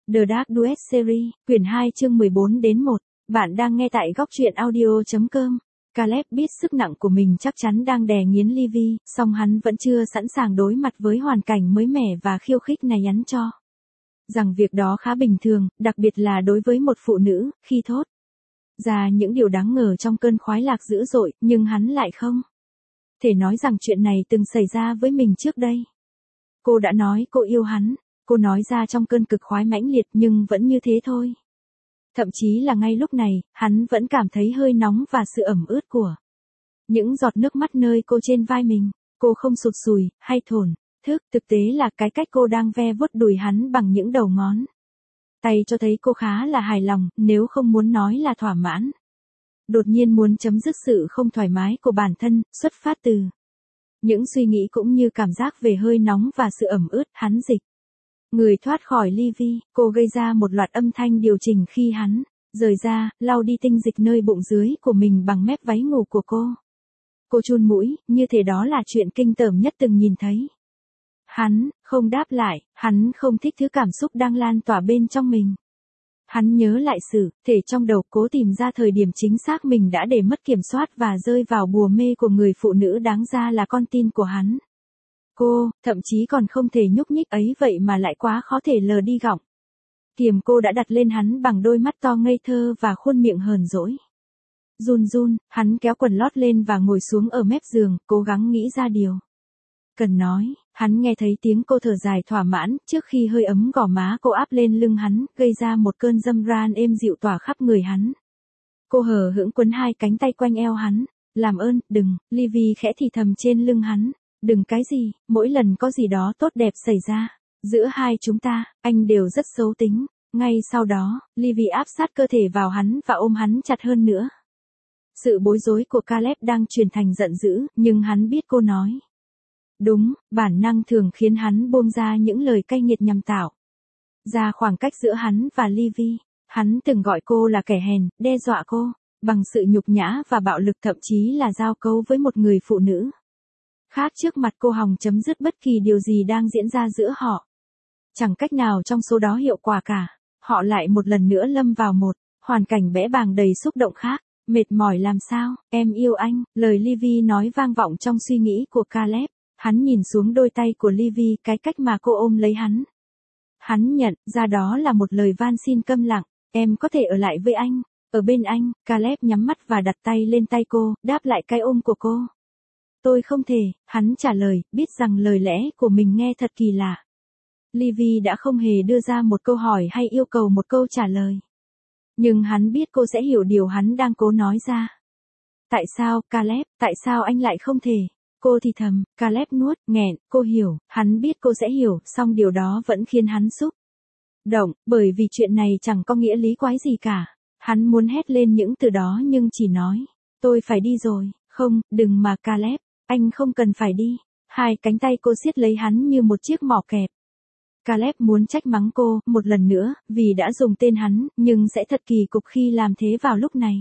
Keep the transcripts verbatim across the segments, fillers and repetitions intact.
The Dark Duet Series, quyển hai chương mười bốn đến một. Bạn đang nghe tại góc truyện audio chấm com. Caleb biết sức nặng của mình chắc chắn đang đè nghiến Livy, song hắn vẫn chưa sẵn sàng đối mặt với hoàn cảnh mới mẻ và khiêu khích này nhắn cho. Rằng việc đó khá bình thường, đặc biệt là đối với một phụ nữ, khi thốt ra những điều đáng ngờ trong cơn khoái lạc dữ dội, nhưng hắn lại không thể nói rằng chuyện này từng xảy ra với mình trước đây. Cô đã nói cô yêu hắn. Cô nói ra trong cơn cực khoái mãnh liệt nhưng vẫn như thế thôi. Thậm chí là ngay lúc này, hắn vẫn cảm thấy hơi nóng và sự ẩm ướt của những giọt nước mắt nơi cô trên vai mình. Cô không sụt sùi, hay thổn thức, thực tế là cái cách cô đang ve vuốt đùi hắn bằng những đầu ngón tay cho thấy cô khá là hài lòng, nếu không muốn nói là thỏa mãn. Đột nhiên muốn chấm dứt sự không thoải mái của bản thân, xuất phát từ những suy nghĩ cũng như cảm giác về hơi nóng và sự ẩm ướt, hắn dịch người thoát khỏi Livy. Cô gây ra một loạt âm thanh điều chỉnh khi hắn rời ra, lau đi tinh dịch nơi bụng dưới của mình bằng mép váy ngủ của cô. Cô chun mũi, như thể đó là chuyện kinh tởm nhất từng nhìn thấy. Hắn không đáp lại, hắn không thích thứ cảm xúc đang lan tỏa bên trong mình. Hắn nhớ lại sự thể trong đầu, cố tìm ra thời điểm chính xác mình đã để mất kiểm soát và rơi vào bùa mê của người phụ nữ đáng ra là con tin của hắn. Cô, thậm chí còn không thể nhúc nhích ấy vậy mà lại quá khó thể lờ đi gọng kiềm cô đã đặt lên hắn bằng đôi mắt to ngây thơ và khuôn miệng hờn dỗi. Run run, hắn kéo quần lót lên và ngồi xuống ở mép giường, cố gắng nghĩ ra điều cần nói. Hắn nghe thấy tiếng cô thở dài thỏa mãn, trước khi hơi ấm gò má cô áp lên lưng hắn, gây ra một cơn dâm ran êm dịu tỏa khắp người hắn. Cô hờ hững quấn hai cánh tay quanh eo hắn. Làm ơn, đừng, Livy khẽ thì thầm trên lưng hắn. Đừng cái gì, mỗi lần có gì đó tốt đẹp xảy ra giữa hai chúng ta, anh đều rất xấu tính. Ngay sau đó, Livy áp sát cơ thể vào hắn và ôm hắn chặt hơn nữa. Sự bối rối của Caleb đang chuyển thành giận dữ, nhưng hắn biết cô nói đúng, bản năng thường khiến hắn buông ra những lời cay nghiệt nhằm tạo ra khoảng cách giữa hắn và Livy. Hắn từng gọi cô là kẻ hèn, đe dọa cô bằng sự nhục nhã và bạo lực, thậm chí là giao cấu với một người phụ nữ khác trước mặt cô hòng chấm dứt bất kỳ điều gì đang diễn ra giữa họ. Chẳng cách nào trong số đó hiệu quả cả. Họ lại một lần nữa lâm vào một hoàn cảnh bẽ bàng đầy xúc động khác. Mệt mỏi làm sao, em yêu anh, lời Livy nói vang vọng trong suy nghĩ của Caleb. Hắn nhìn xuống đôi tay của Livy, cái cách mà cô ôm lấy hắn. Hắn nhận ra đó là một lời van xin câm lặng. Em có thể ở lại với anh, ở bên anh. Caleb nhắm mắt và đặt tay lên tay cô, đáp lại cái ôm của cô. Tôi không thể, hắn trả lời, biết rằng lời lẽ của mình nghe thật kỳ lạ. Livy đã không hề đưa ra một câu hỏi hay yêu cầu một câu trả lời. Nhưng hắn biết cô sẽ hiểu điều hắn đang cố nói ra. Tại sao, Caleb, tại sao anh lại không thể? Cô thì thầm. Caleb nuốt, nghẹn, cô hiểu, hắn biết cô sẽ hiểu, song điều đó vẫn khiến hắn xúc động, bởi vì chuyện này chẳng có nghĩa lý quái gì cả. Hắn muốn hét lên những từ đó nhưng chỉ nói, tôi phải đi rồi. Không, đừng mà Caleb, anh không cần phải đi. Hai cánh tay cô siết lấy hắn như một chiếc mỏ kẹp. Caleb muốn trách mắng cô, một lần nữa, vì đã dùng tên hắn, nhưng sẽ thật kỳ cục khi làm thế vào lúc này.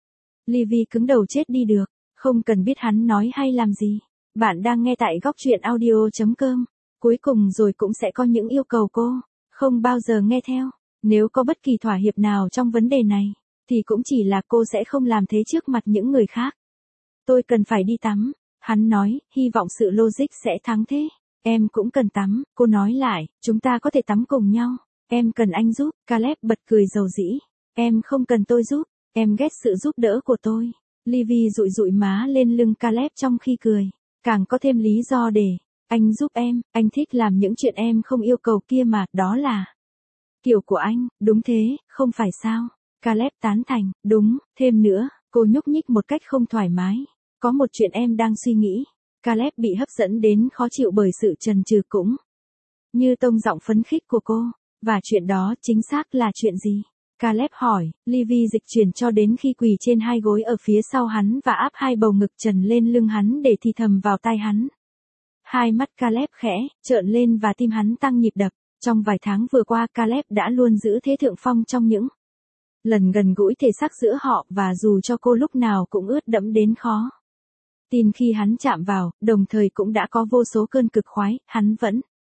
Livy cứng đầu chết đi được, không cần biết hắn nói hay làm gì. Bạn đang nghe tại góc truyện audio chấm com. Cuối cùng rồi cũng sẽ có những yêu cầu cô không bao giờ nghe theo. Nếu có bất kỳ thỏa hiệp nào trong vấn đề này, thì cũng chỉ là cô sẽ không làm thế trước mặt những người khác. Tôi cần phải đi tắm. Hắn nói, hy vọng sự logic sẽ thắng thế. Em cũng cần tắm, cô nói lại, chúng ta có thể tắm cùng nhau. Em cần anh giúp. Caleb bật cười dầu dĩ. Em không cần tôi giúp, em ghét sự giúp đỡ của tôi. Livy dụi dụi má lên lưng Caleb trong khi cười. Càng có thêm lý do để anh giúp em, anh thích làm những chuyện em không yêu cầu kia mà, đó là kiểu của anh. Đúng thế, không phải sao? Caleb tán thành, đúng, thêm nữa, cô nhúc nhích một cách không thoải mái. Có một chuyện em đang suy nghĩ. Caleb bị hấp dẫn đến khó chịu bởi sự chần chừ cũng như tông giọng phấn khích của cô. Và chuyện đó chính xác là chuyện gì? Caleb hỏi. Livy dịch chuyển cho đến khi quỳ trên hai gối ở phía sau hắn và áp hai bầu ngực trần lên lưng hắn để thì thầm vào tai hắn. Hai mắt Caleb khẽ trợn lên và tim hắn tăng nhịp đập. Trong vài tháng vừa qua, Caleb đã luôn giữ thế thượng phong trong những lần gần gũi thể xác giữa họ, và dù cho cô lúc nào cũng ướt đẫm đến khó tin khi hắn chạm vào, đồng thời cũng đã có vô số cơn cực khoái, hắn vẫn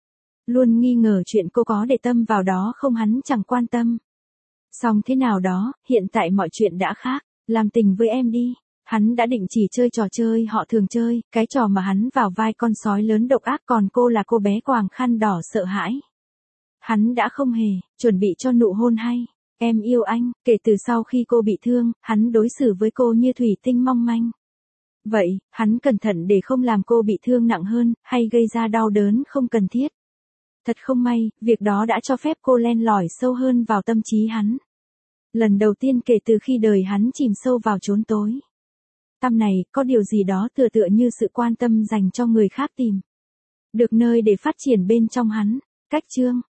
Luôn nghi ngờ chuyện cô có để tâm vào đó không, hắn chẳng quan tâm. Xong thế nào đó, hiện tại mọi chuyện đã khác, làm tình với em đi. Hắn đã định chỉ chơi trò chơi họ thường chơi, cái trò mà hắn vào vai con sói lớn độc ác, còn cô là cô bé quàng khăn đỏ sợ hãi. Hắn đã không hề chuẩn bị cho nụ hôn hay. Em yêu anh, kể từ sau khi cô bị thương, hắn đối xử với cô như thủy tinh mong manh. Vậy, hắn cẩn thận để không làm cô bị thương nặng hơn, hay gây ra đau đớn không cần thiết. Thật không may, việc đó đã cho phép cô len lỏi sâu hơn vào tâm trí hắn. Lần đầu tiên kể từ khi đời hắn chìm sâu vào chốn tối tăm này, có điều gì đó tựa tựa như sự quan tâm dành cho người khác tìm được nơi để phát triển bên trong hắn. Cách chương